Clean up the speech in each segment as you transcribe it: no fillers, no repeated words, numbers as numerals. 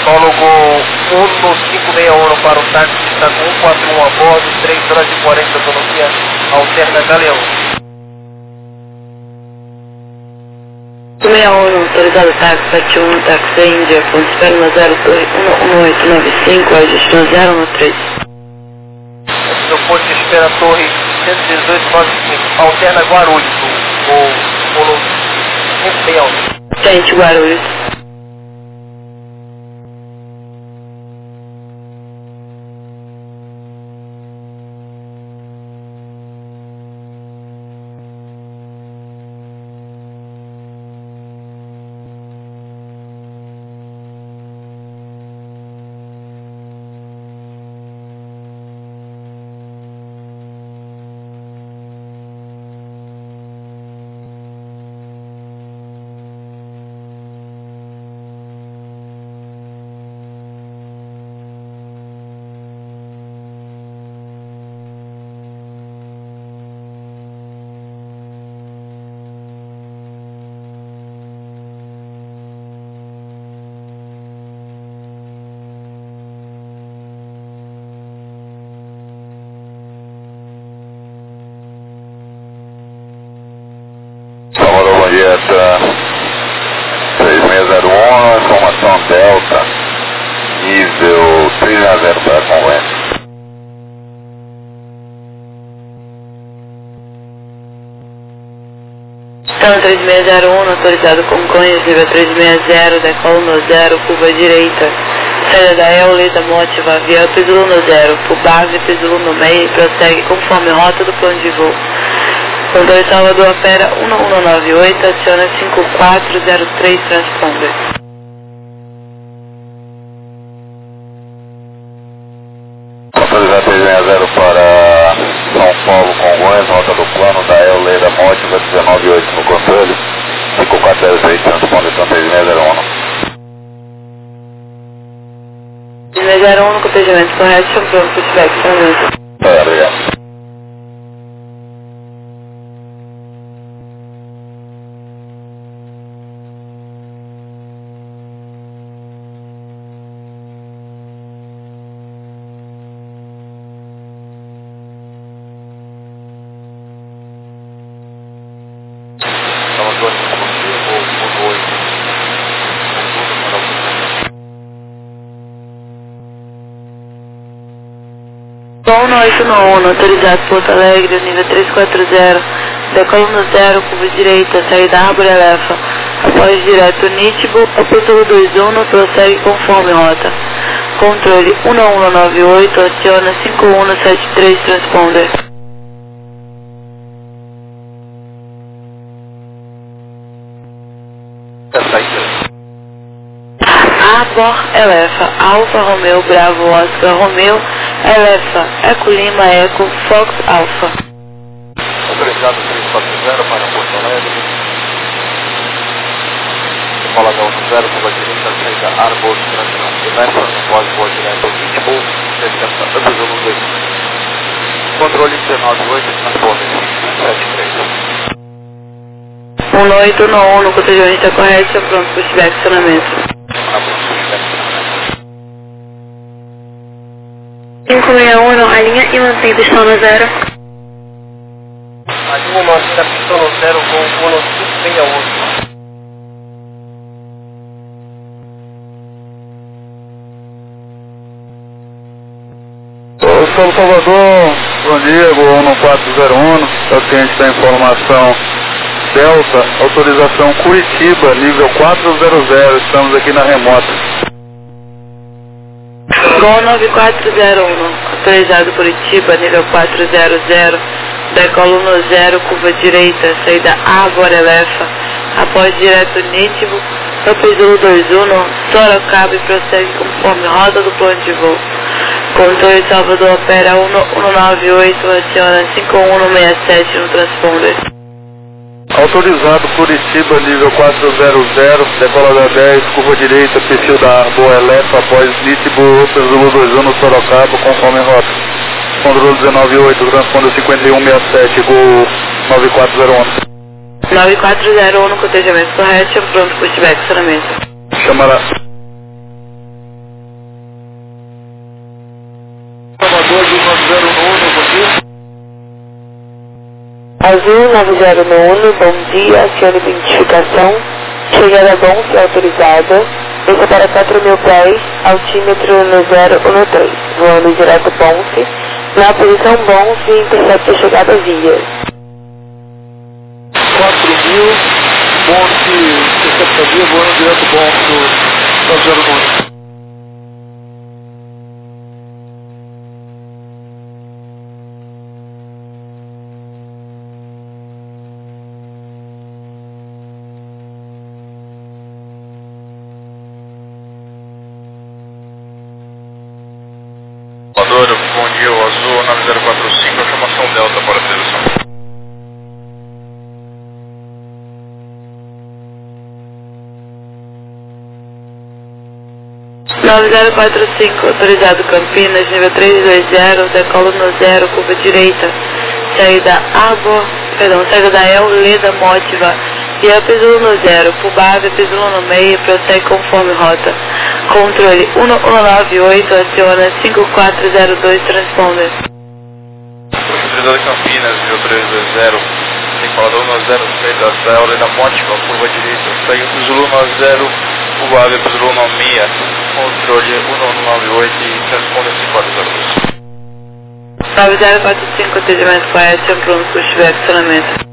Autólogo 1561 para o táxi que está com 141 a bordo, 3 horas e 40 autonomia alterna Galeão. 61, autorizado táxi 71, táxi Índia, ponto espera na 01895, ajuste na 013. No ponto de espera Torre 11895, alterna Guarulhos, o 561. Gente, Guarulhos. Bom dia, 3601, informação Delta, nível 3x0 para a convênio. Então 3601, autorizado Congonhas, nível 360, decolo no 0, curva direita. Saída da Eulida Motiva, avião Pisulo no 0, por base Pisulo no meio e prossegue conforme rota do plano de voo. Controle Salvador opera 1198, aciona 5403, transponder. Autorizado 360 para São Paulo, Congonhas, rota do plano da Eulida Motiva, 198 no controle, 5403, transponder, 3601. 3601 no cotejamento correto, pronto, feedback, somente. Obrigado. Bom 891, autorizado Porto Alegre, nível 340, decolo no 0, curva direita, saída Árvore Elefa, após direto Nítibo, Apóstolo 21, prossegue conforme rota. Controle 1198, aciona 5173, transponder. Arbor Elefa, Alfa Romeo Bravo Oscar Romeo Elefa, Eco Lima Eco Fox Alfa. Autorizado 340 para Porto Alegre. Decolador 0, curva direita, saída Arbor, transição Elefa, após voa direto Nítibo, 60 anos 2. Controle 198, transponder 73. 1891 no cotejamento correto, pronto para estiver acionamento. 561, a linha e mantém pistão no 0. A linha mantém a pistão no 0 com 1568. São Salvador, bom dia, Gol 1401, paciente da informação Delta, autorização Curitiba, nível 400, estamos aqui na remota. Gol 9401, autorizado Curitiba, nível 400, decolo no 0, curva direita, saída Árvore Elefa, após direto Nítibo, Pisulo 21, Sorocaba e prossegue conforme rota do plano de voo. Controle Salvador opera 1198, aciona 5167 no transponder. Autorizado Curitiba, nível 400, decola da 10, curva direita, perfil da Arbor Elefa, após Nítibo, Pisulo 21, Sorocaba, conforme rota. Controle 198, transponder 5167, Gol 9401. 9401 no cotejamento correto, pronto para estiver acionamento. Chamará. Azul 9091, bom dia, acione identificação, chegada Bonfim autorizada, desça para 4.000 pés, altímetro no 013, voando direto Bonfim, na posição Bonfim, intercepta a chegada via. 4.000, Bonfim, intercepta via, voando direto Bonfim, no 011. Bom dia, o Azul 9045, informação Delta para a televisão. 9045, autorizado Campinas, nível 320, decolo no 0, curva direita, saída da El Leda Mótiva, via Pisulo no 0, Pubave, Pisulo no meio, prossegue conforme rota. Controle 1198, aciona 5402, transponder. Autorizado Campinas, nível 320, decolador no 06, da El Leda Mótiva, curva direita, segue Pisulo no 0, Pubave, Pisulo no meio, controle 1198 e transponder 5402. 9045, atendimento correto, pronto, se estiver acionamento.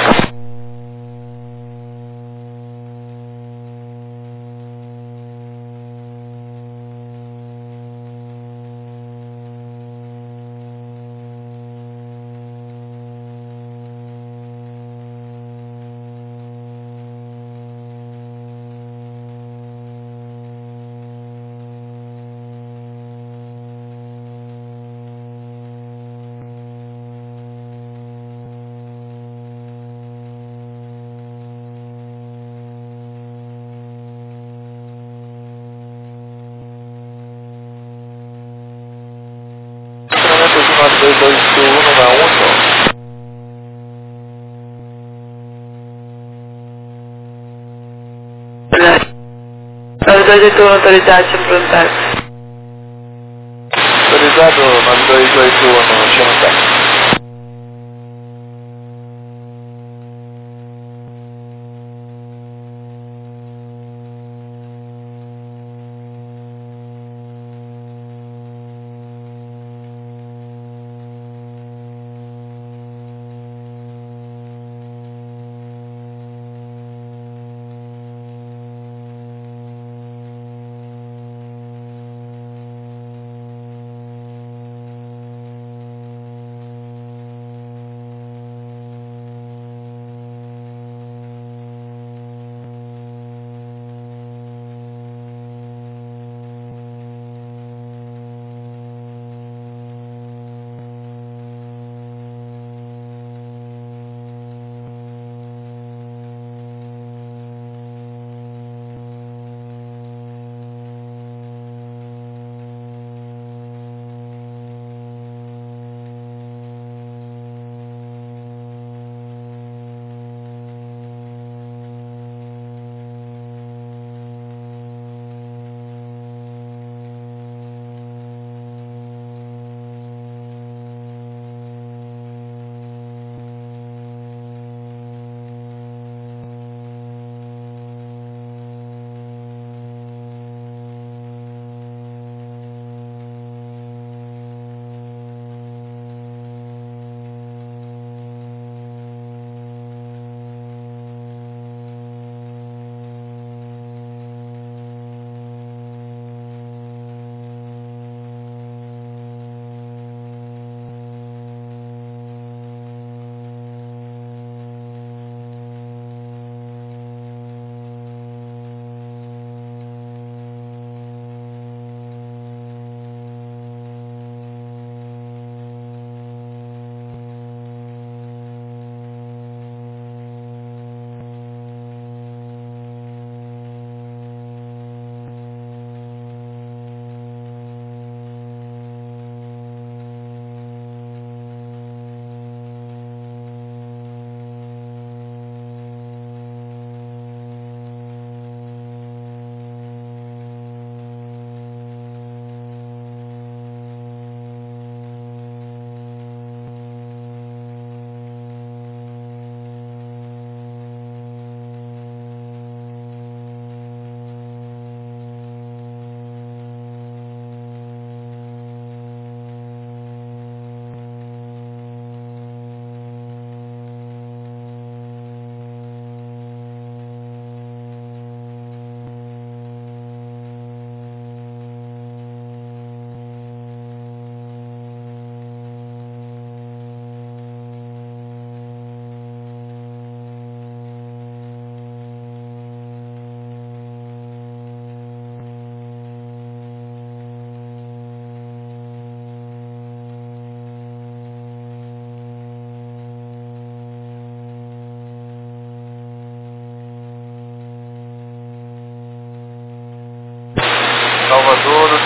Autorizado, pronto. Autorizado 9281, chama táxi.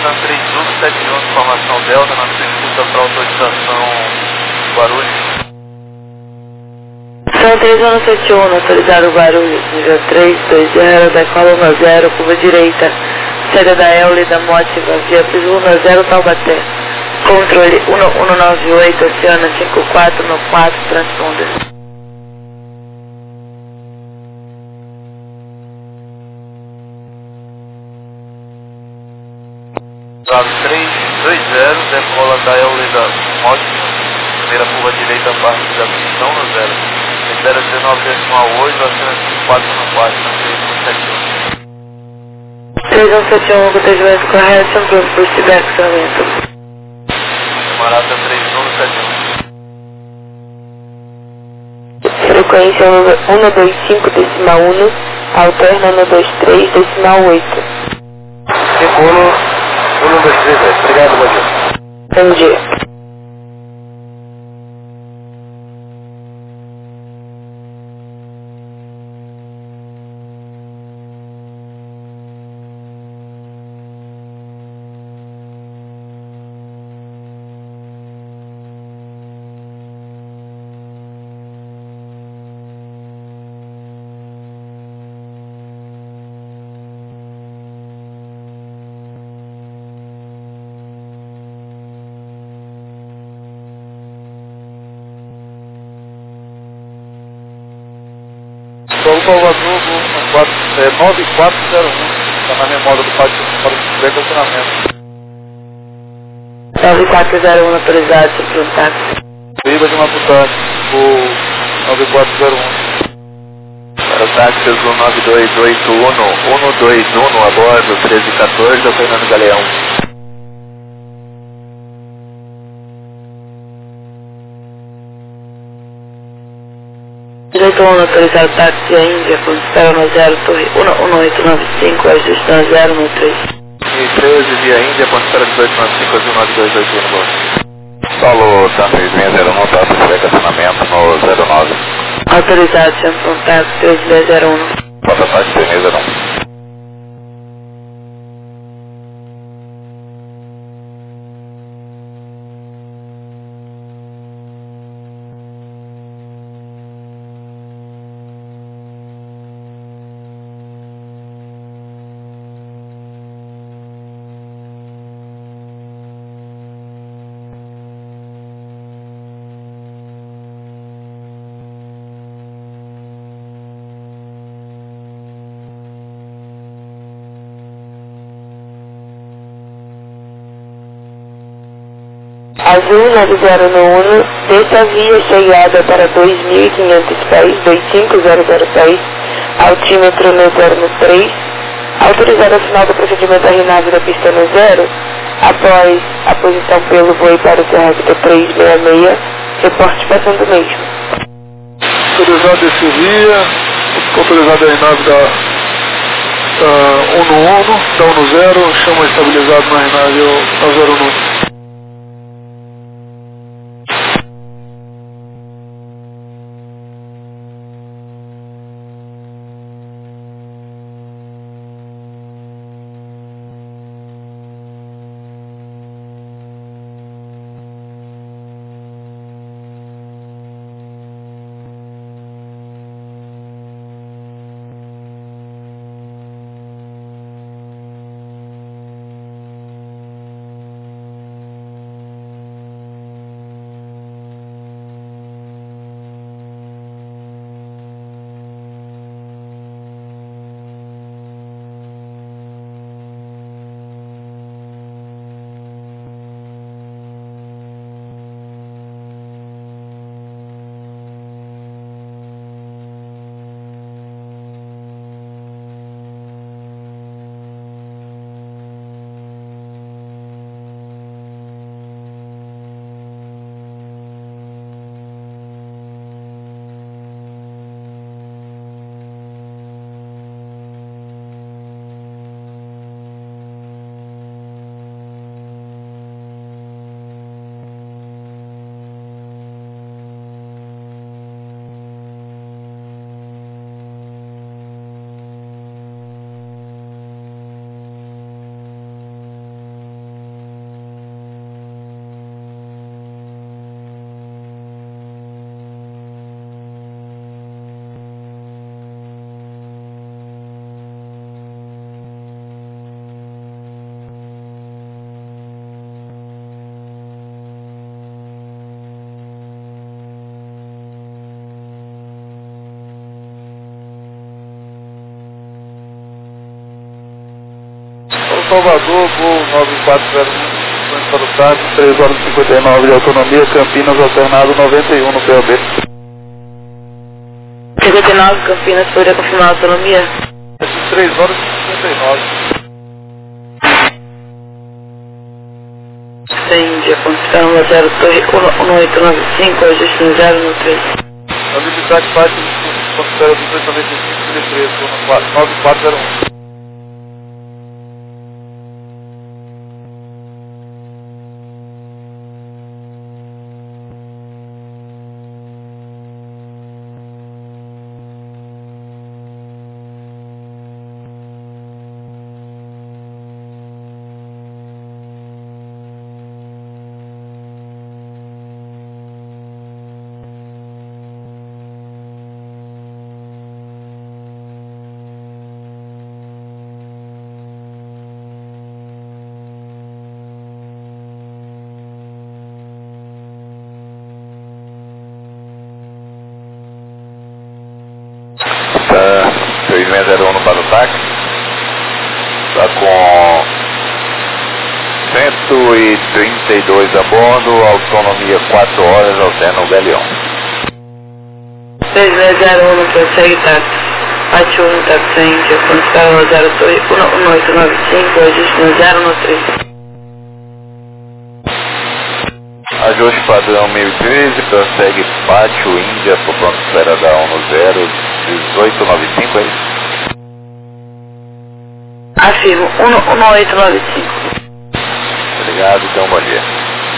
Camarada 3171, informação Delta, na sua escuta para autorização Guarulhos. São 3171, autorizado Guarulhos, nível 320, decola 10, curva direita, saída da Eule da Mótiva, via Piso 10 Taubaté. Controle 1198, Oceana 5414, transponder. Lado 320, decola da Eule da Mótiva, primeira curva direita a partir da pistão no 0. 019,8, Oceana 5414, na 3171, acontecimento correto, São por ciberxamento. Camarada 3171. Frequência 125,1, alterna 123,8. Circulo 1237. Obrigado, bom dia. Bom dia. Sou Salvador, 9401, está na memória do Pátio para o estacionamento. 9401, autorizado, sobre um táxi. Riba de Maputá, o 9401. Para o táxi azul 9281, 121 a bordo, 1314, Fernando Galeão. Direito 1, autorizado táxi a Índia, com espera no 0, torre 11895, ajuste no 013. E 13 via Índia, ponto espera 1895, azul 9281 bordo. Solo Santa 3601, taxa de estacionamento no 09. Autorizado, chama um táxi 3601. Falta taxa 3601. Azul 9091, desta via chegada para 2.500 pés, 25000 pés, altímetro no 013, autorizado ao final do procedimento a RNAV da pista no 0, após a posição pelo voo para o terrestre 366, reporte passando o mesmo. Autorizado esse via, autorizado a RNAV da 1 da 10, chama estabilizado na RNAV na 09. Salvador, voo 9401, para o TAC, 3 horas e 59 de autonomia, Campinas, alternado 91 no POB. 59, Campinas, poderia confirmar a autonomia? 3 horas e 59. Índia, condição 0 Torre 1895, ajuste no 0 no 3. A visibilidade baixa de considera 295 de 13, 9401. Tá, 3601 no para o táxi. Está com 132 a bordo, autonomia 4 horas, alterna o Galeão. 3601, prossegue táxi. Parte 1, táxi Índia, condição 0 Torre 1895, ajuste no 0 no 3. Ajuste padrão 1013, prossegue Pátio Índia, por pronto espera da 10, 1895, é isso? Afirmo, 1895. Obrigado, então bom dia.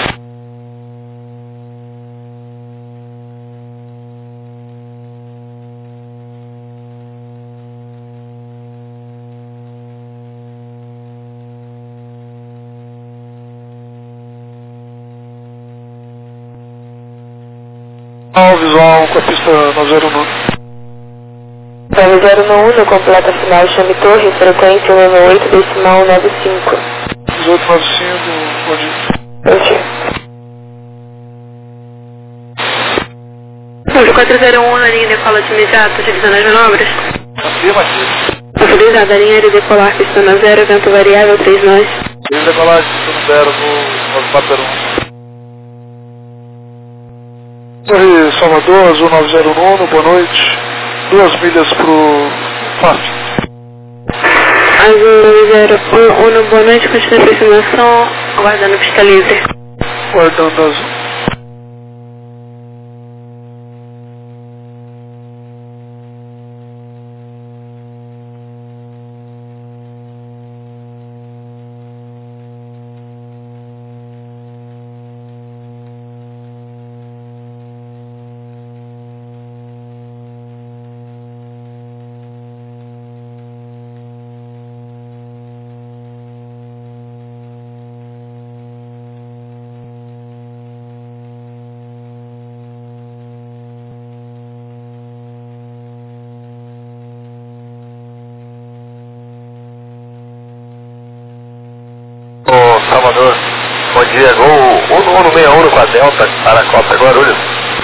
Visual com a pista 909. Prova 091, completa final, chame torre, frequência 198, decimal 95. 1895, bom dia. Bom dia. Número 401 na linha decola de imediato, realizando as manobras. Afirmativo. Autorizada a linha de decolar, pista 0, vento variável, 3 nós. Desde decolagem, pista 0, voo 9401. Torre Salvador, Azul 909, boa noite. 2 milhas pro FAF. Azul 011, boa noite, continua a aproximação, aguardando pista livre. Guardando Azul. Salvador, bom dia, gol 1161 com a Delta, para a Copa Guarulhos.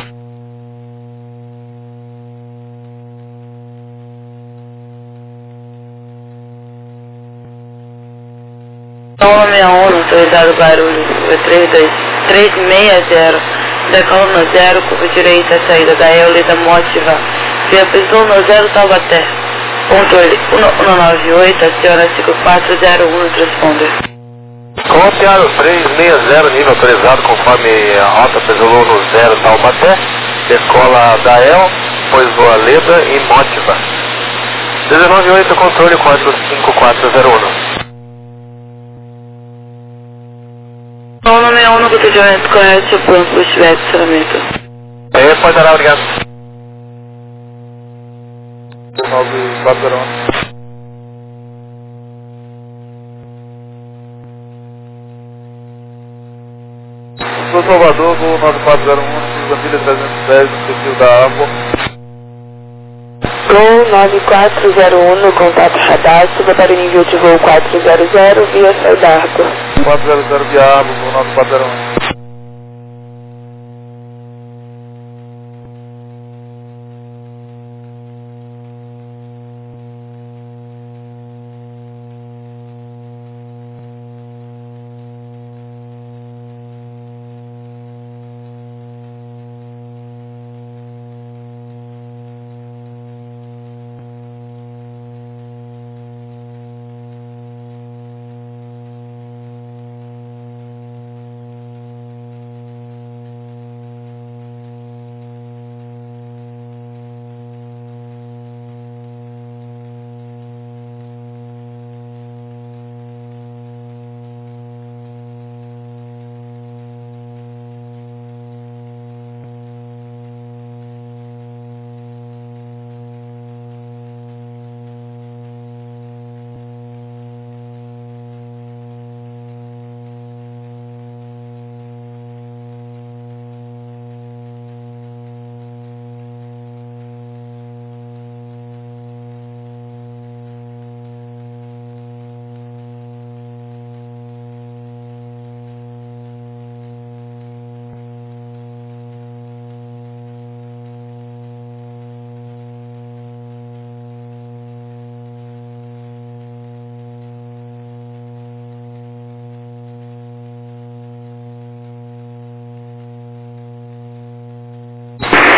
São 61, autorizado Guarulhos, 360, decola no 0, curva direita, saída da Eulida Mótiva, via Prisão no 0, Taubaté. Controle 198, aciona 5401 transponder. Copiado 360, nível autorizado conforme a rota Pesolou no 0 Taubaté, decola Dael, depois voa Leda e Mótiva. 198 controle 45401. São 61 no procedimento correto, plano por estiver de estacionamento. Pode dar, obrigado. 9401. Sou Salvador, voo 9401, Brasília 310, no perfil da água. Gol 9401 no contato radar, suba para o nível de voo 400 via Saudarco. 400 via água, voo 9401.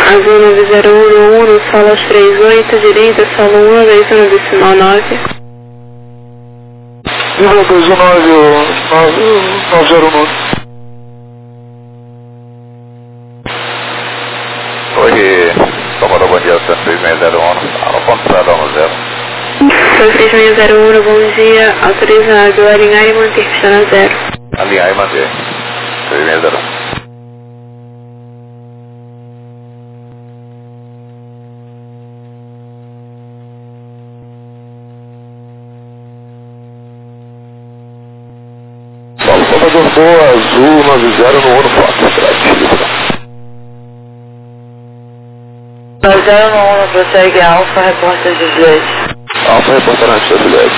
Azul 9011, solo 38, direita, solo 1, 21 decimal 9. 909. Oi, Salvador, bom dia, 3601, alô, ponto Sadão no 0. 3601, bom dia, autorizado, alinhar e manter, pista na 0. Alinhar e manter, 3601. Salvador Boa, Azul 90 no Ono Fox, extrativo. 9011, prossegue Alfa, reporta Juliette. Alfa reportando antes da Juliette.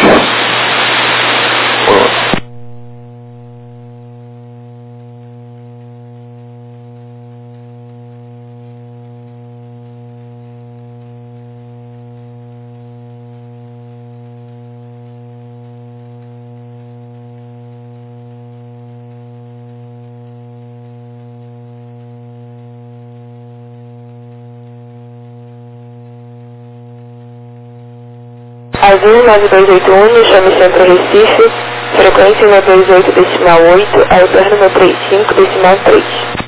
Azul 9281, chame Centro Recife, frequência 128 decimal 8, alterno 135 decimal 3.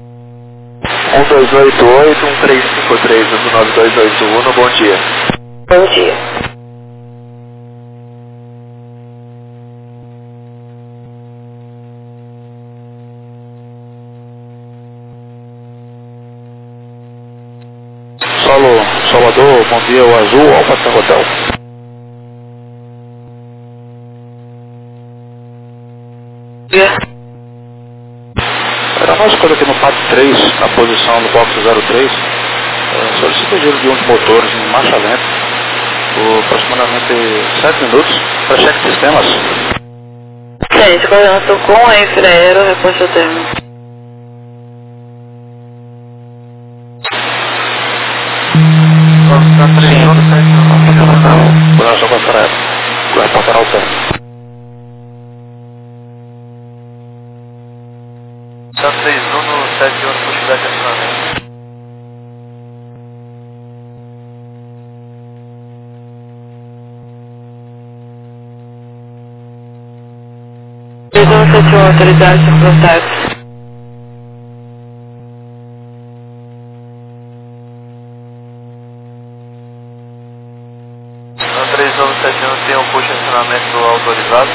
1288, 1353, Azul 9281, bom dia. Bom dia. Salvador, bom dia, o Azul, Alfa Tango Hotel. Era nosso coisa aqui no Pato 3, na posição do box 03, solicita o giro de um dos motores em marcha lenta, por aproximadamente 7 minutos, para cheque de sistemas. Gente, coordenando com a Infraero, reposto o termo. Coordenação com a Infraero, reportará o termo. Tá 31 no 71, possibilidade de acionamento. Autoridade de contato. No 3171 tem um push de acionamento autorizado.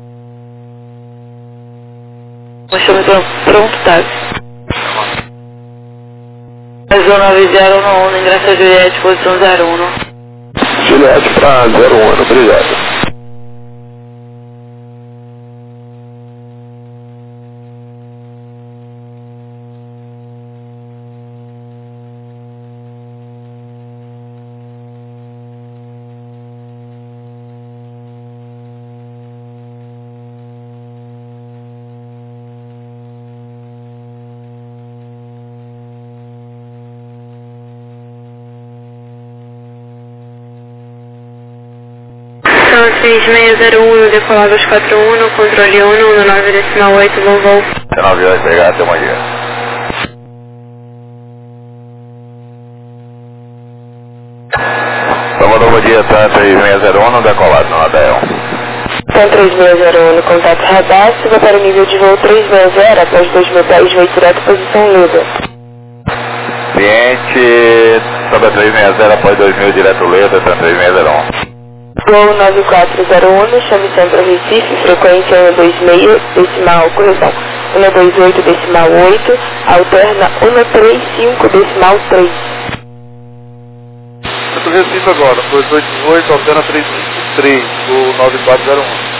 Nós estamos pronto, tá? Azul 9011, ingresso a Juliette, posição 01. Juliette para 01, obrigado. São 3601, decolado aos 41, controle 1, 19 decimal 8, bom voo. 98, obrigado, até amanhã. Salvador, bom dia, tá 3601, no decolado, no Adael. São 3601, contato radar, suba para o nível de voo 360, após 2000 pés, voo direto, posição líder. Cliente, sobe 360, após 2000, direto Leda, tá 3601. Voo 9401, chame Centro Recife, frequência 126, decimal, correção, 128 decimal 8, alterna 135 decimal 3. Centro Recife agora, 288, alterna 353, do 9401.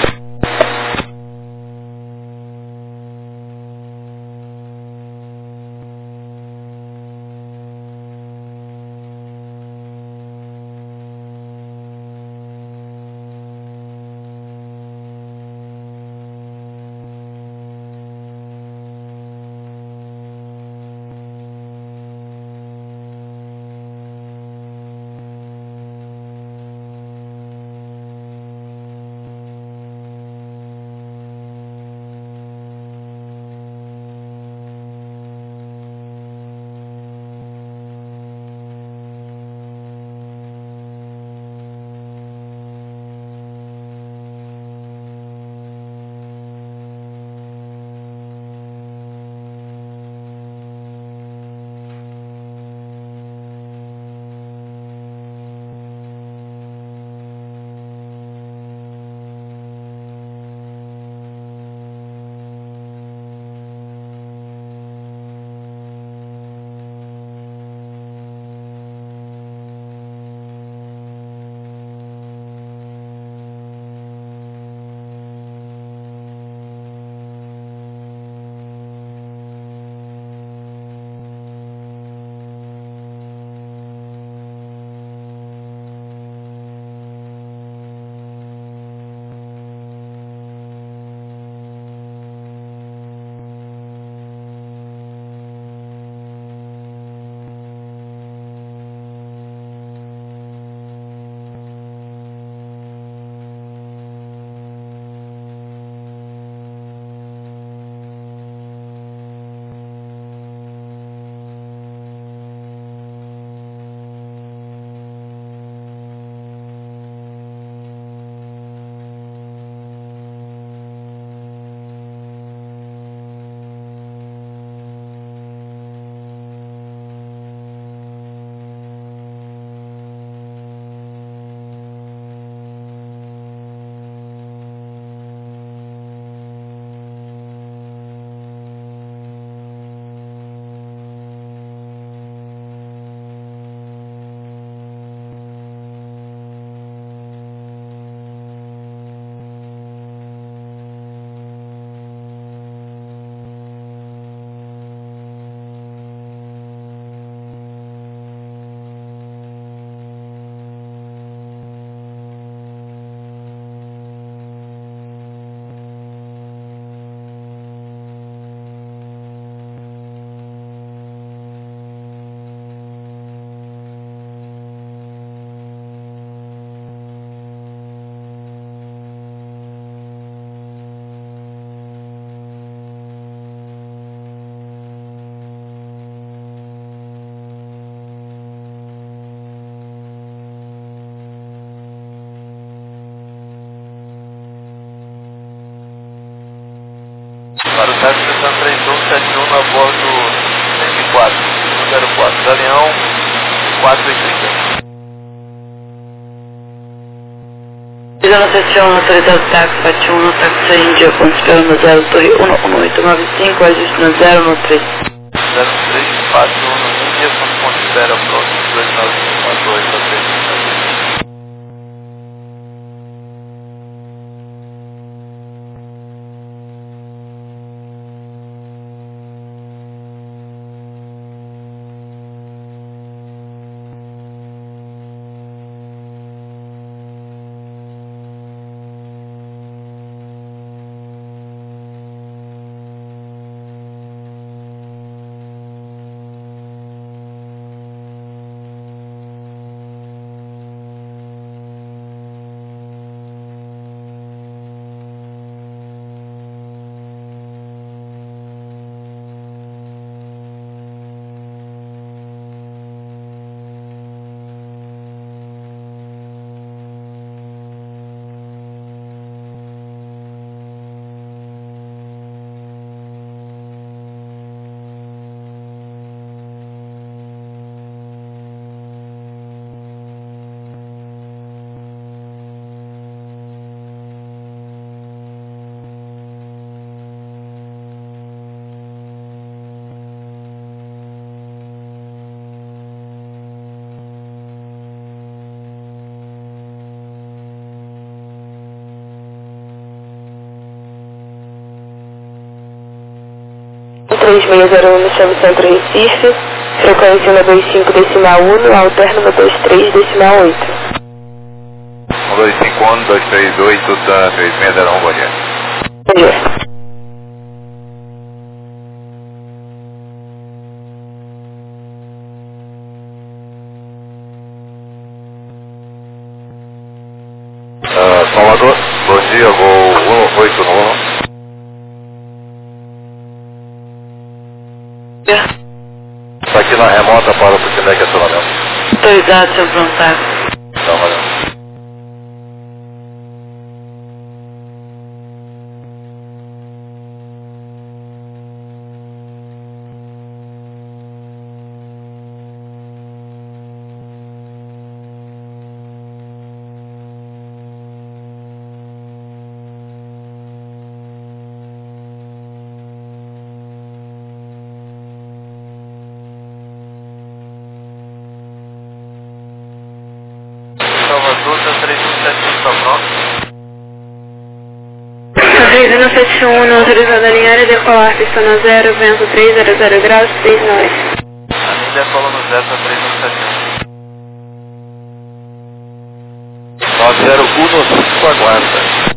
4,80. 071, autorizado táxi, bate 1 no táxi Índia, ponto espera no 0, torre 11895, ajuste no 0 no 3. 0341 no Índia, ponto espera próximo 29542 a 3. O 3601 chama Centro Recife, frequência na 25,1, alterno na 23,8. 1251, 238, da 3601, bom dia. Bom dia. Salvador, bom dia, voo 189. Está aqui na remota para o Putinec acionamento. Autorizado, seu prontário. Tá, valeu. Salvador, da 3171 está pronto. 3171, autorizado a alinhar e decolar, pista no 0, vento 300 graus, 3 nós. Ainda coluna 0 da 3171. 901, aguarda.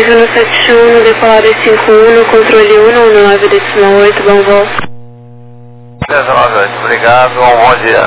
3171, decolada 51, controle 119,8, bom voo. 198, obrigado, bom dia.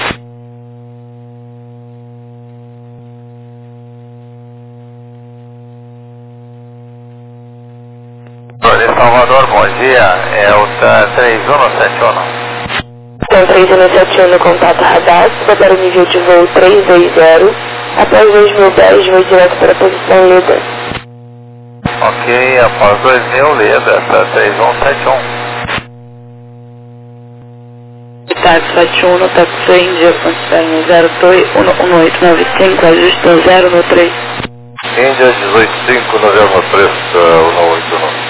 Olha, Salvador, bom dia, é o 3171. Então, 3171, contato radar, para o nível de voo 320, após 2010, voo direto para a posição líder. Ok, após 2000, lida, 3171. Táxi 71, táxi Índia, Constanha 01895, ajuste 0 no 3. Índia 185, 903, 189.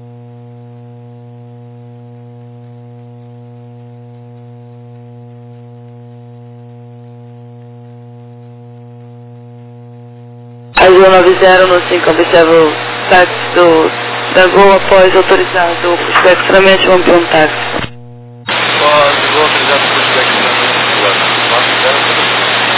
Azul 90 no 5, observa o táxi da Gol após autorizado o pushback extremamente, vamos para um táxi. Após o autorizado o pushback extremamente, 4-0.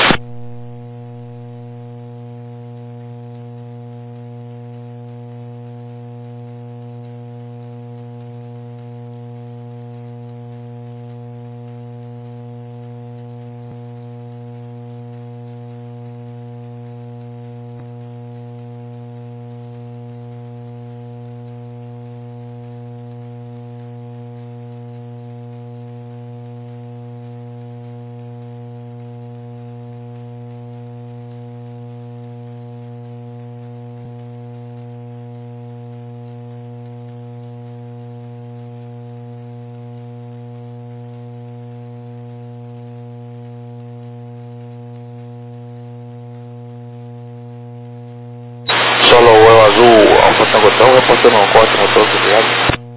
Solo Huevo Azul, Alfa Tango Hotel, reportando um corte motor, obrigado.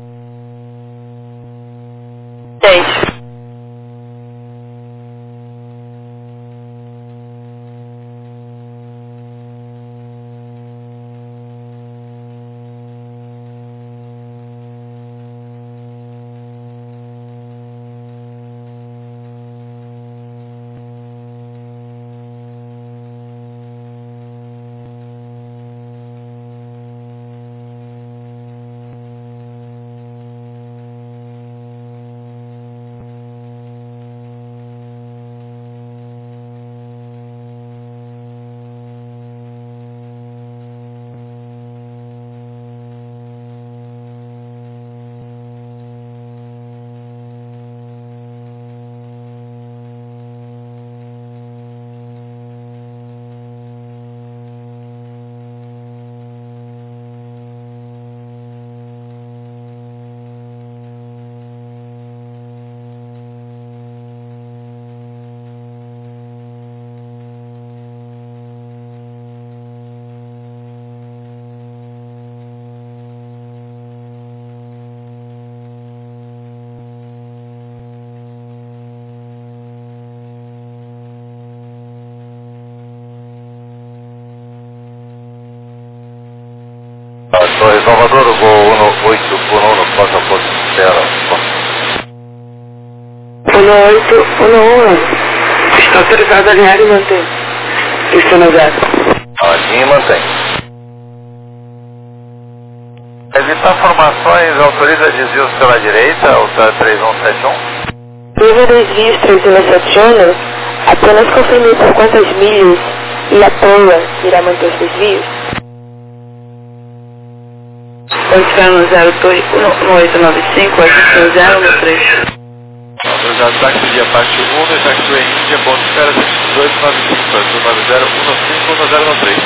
10. Torre Salvador, voo 1811, passa a posição dela. 1811. Está autorizado a alinhar e manter. Pista no 0. Alinha e mantém. Evitar formações, autoriza desvios pela direita, o 3171. Nível 2 dias 3171, apenas confirme por quantas milhas e a Pola irá manter os desvios. Continuando 0895, ajuste 0 no 3. Autorizado táxi de parte 1 e táxi Índia, ponto espera 1895, azul 9015, 10 no 3.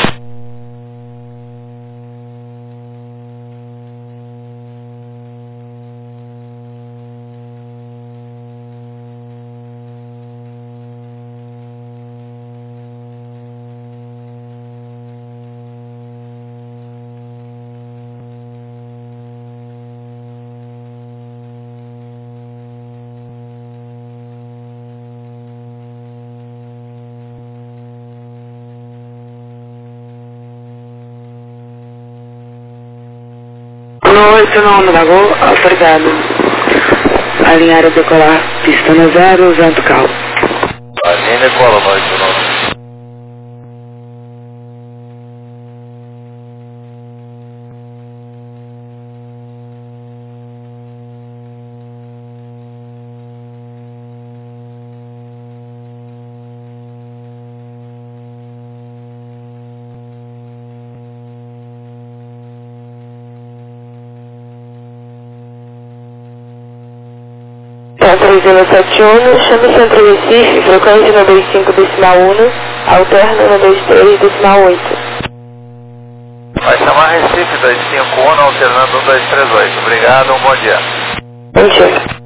No 89 da Gol, autorizado. Alinhar e decolar, pista no 0, usando cal. Alinha e decola, no 89. Controle 071, chame Centro Recife, frequência no 25,1, alterno no 23,8. Vai chamar Recife 251, alternando 1238. Obrigado, um bom dia. Bom dia.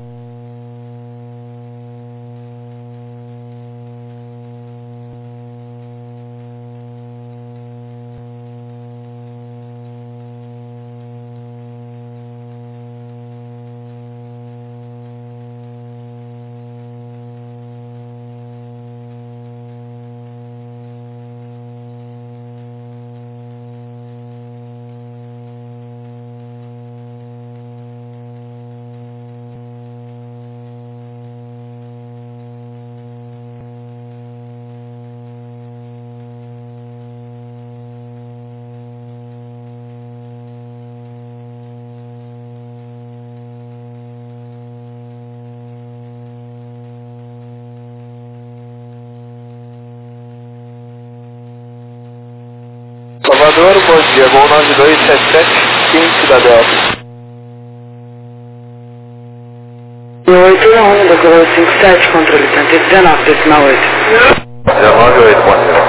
Salvador, bom dia, Gol 9277, quente da Delta. 891, decolou 57, controle 119,8. 198, bom dia.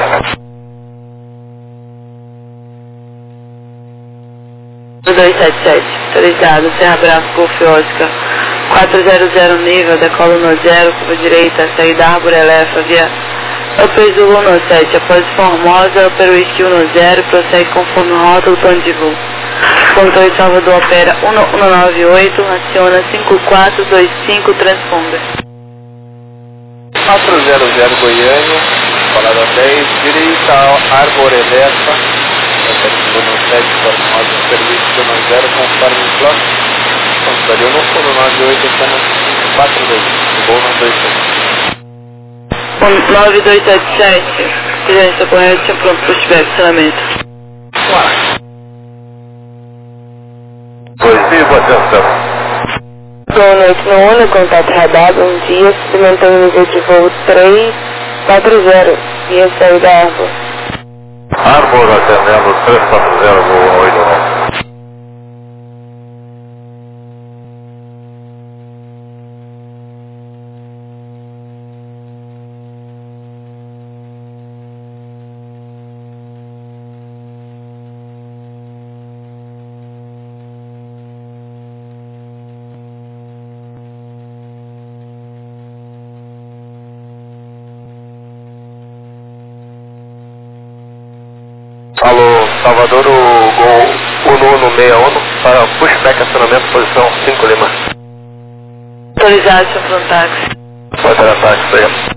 Do 277, autorizado, Serra Bravo, Golf Oscar, 400 nível, decolo no 0, curva direita, saída Árvore Elefa, via Upper Zulu no 7, após Formosa, Upper Whisky no 0, prossegue conforme rota do plano de voo. Controle Salvador opera 1198, aciona 5425, transponder. 400 Goiânia, falada 10, direita, Árvore Elefa, no 7, Formosa, Upper Whisky no 0, conforme o plano. Controle 1198, estamos 42, Gol 927. 9277, direção correta, pronto para estiver funcionamento. Positivo, atenção. Boa noite, no ONU, contato radar, bom dia, suplementando o nível de voo 340, via saída Árvore. Árvore atendendo 340, Gol 189. Alô, Salvador, o Gol 1161 para pushback acionamento, posição 5 Lima. Autorizado, seu frontaxi. Pode dar ataque, isso aí.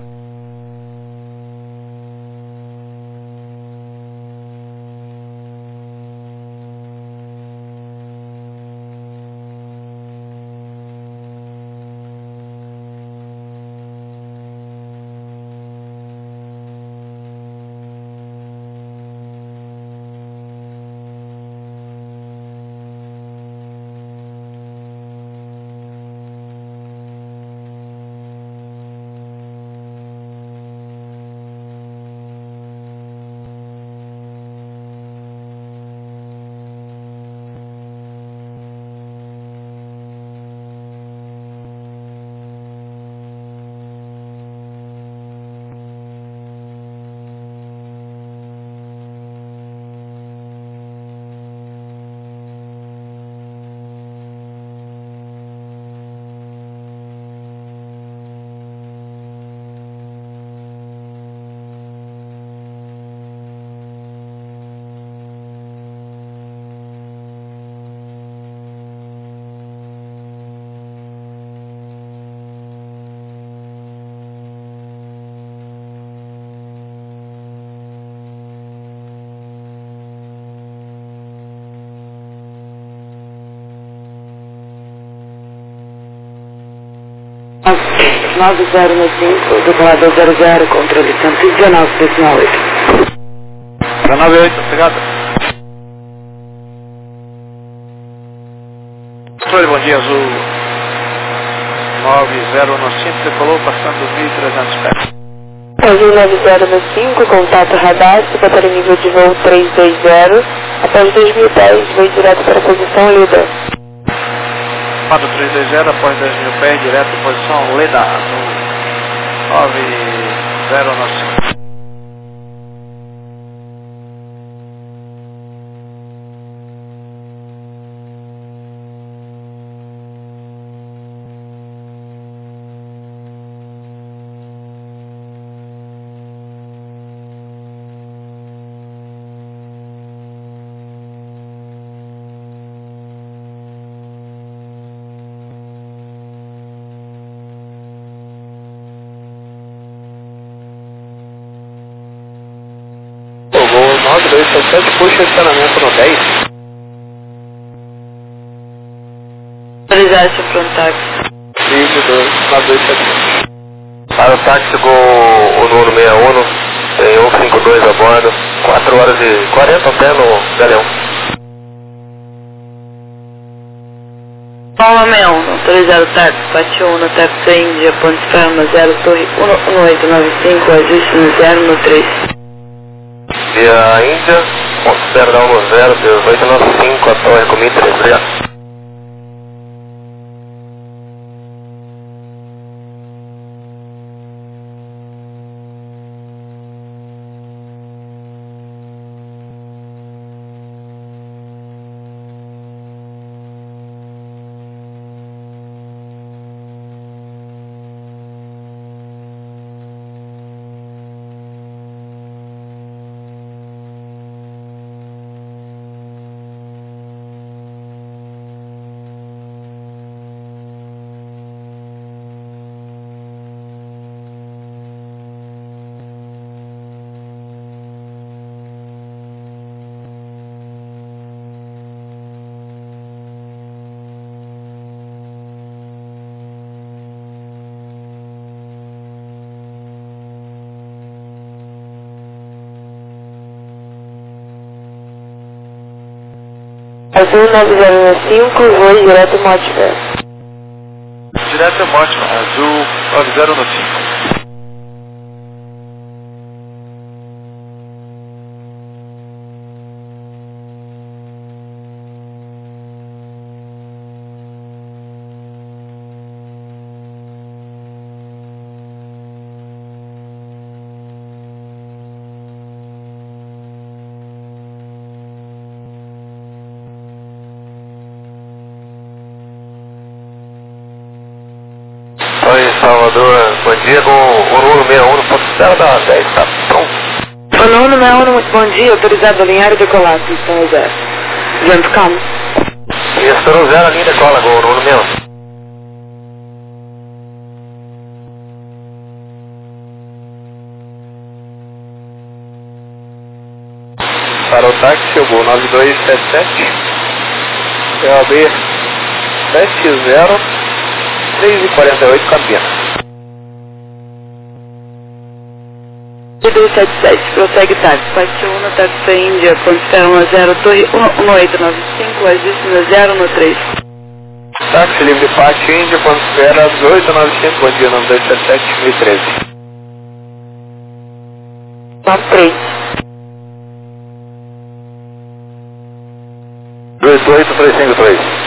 Ok, 9095, decolador 00, controle 119,8. 198, obrigado. Controle, bom dia, Azul 9095, decolou passando 1.300 pés. Azul 9095, contato radar, secretário nível de voo 320, após 2010, veio direto para a posição líder. 4320, após 10 mil pés, direto, posição Leda, no 9095. Voo 9277, puxa estacionamento no 10. Autorizado para um táxi. Ligue do 9277. Para o táxi com o número 61, tem 152 a bordo, 4 horas e 40 até no Galeão. Palma 61, autorizado táxi, parte 1 no táxi Índia, ponto Esperma 0, torre 1895, ajuste no 0 no 3. Via Índia, ponto Perdão no 0, 1895, a torre com 1003, obrigado. Azul 9095, voo direto Montfé. Direto é Montfé, Azul 9095. Oi, Salvador, bom dia, com o número 61 no ponto Serra da 10, tá pronto? O número 61, muito bom dia, autorizado a alinhar e decolar, pistão 0. Vento calmo. E estourou 0 ali decola com o número 61. Para o táxi, eu vou 9277, POB 70, 3h48, Campinas. 277, prossegue táxi, parte 1 no táxi Índia, ponto Esperma 0, torre 1895, ajuste no 0 no 3. Táxi livre parte Índia, quando espera 1895, bom dia, 9277, 2013. No 3. 28353.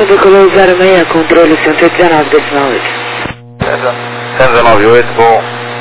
decolou 06, controle 119,8. 119,8, bom.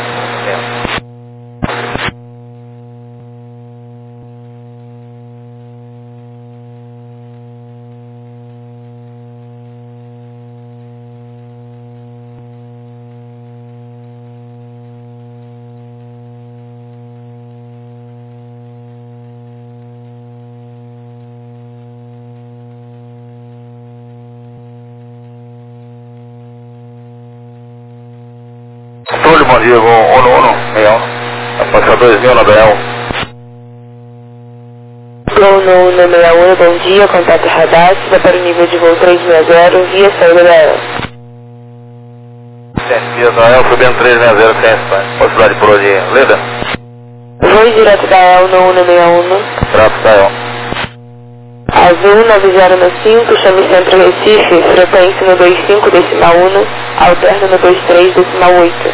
Controle, bom dia, com 1161. Passar 2000 na BL. Gol no 161, bom dia, contato radar, suba para o nível de voo 360, via saída da EL. Via da EL, subindo 360, sem possibilidade por hoje, Leda? Voo direto da EL no 161. Trato da EL. Azul 9095, chame Centro Recife, frequência no 25,1, alterno no 23,8.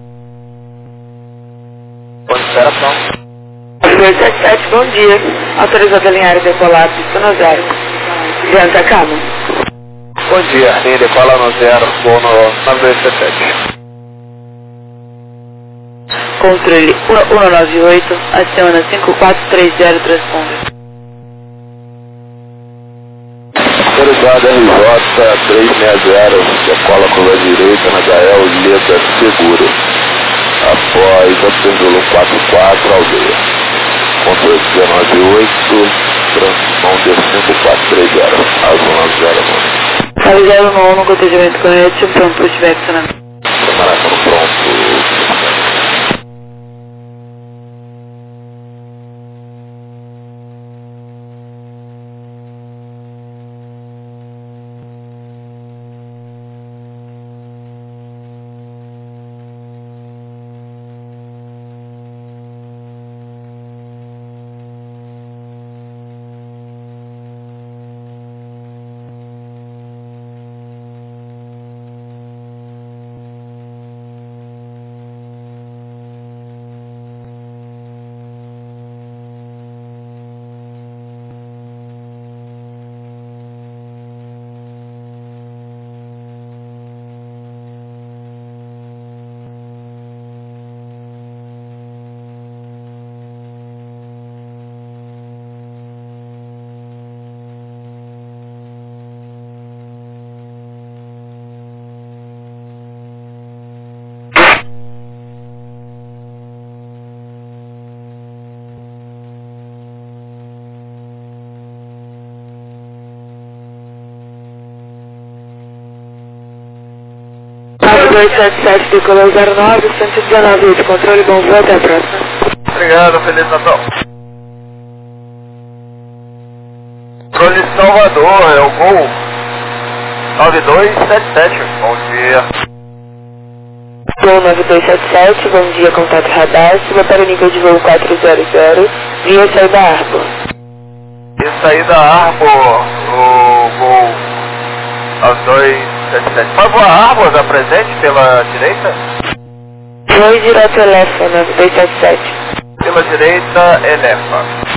Observação. 277, bom dia. Autorizado a alinhar e decolar, pista no 0. Venta calma. Bom dia, linha decola no 0, voo no 9277. Controle 198, aciona 5430 transponder. Autorizado RJ 360, decola com a direita na Gael Leda Seguro. Após observador 44, aldeia. Controle 198, transponder 5430, azul 90. Avisado no 1 no contegimento correto, pronto para estiver acionando. Preparação pronto. Nove 277, decolou 09, 119, controle, bom voo, até a próxima. Obrigado, Feliz Natal. Controle Salvador, é o Gol 9277, bom dia. Gol 9277, bom dia, contato radar, suba para o nível de voo 400, via saída Arbor. E saída Arbor, o Gol 9277. Por favor, a Arbor da presente pela direita? Voo direto Elefa, 9277. Pela direita, Elefa.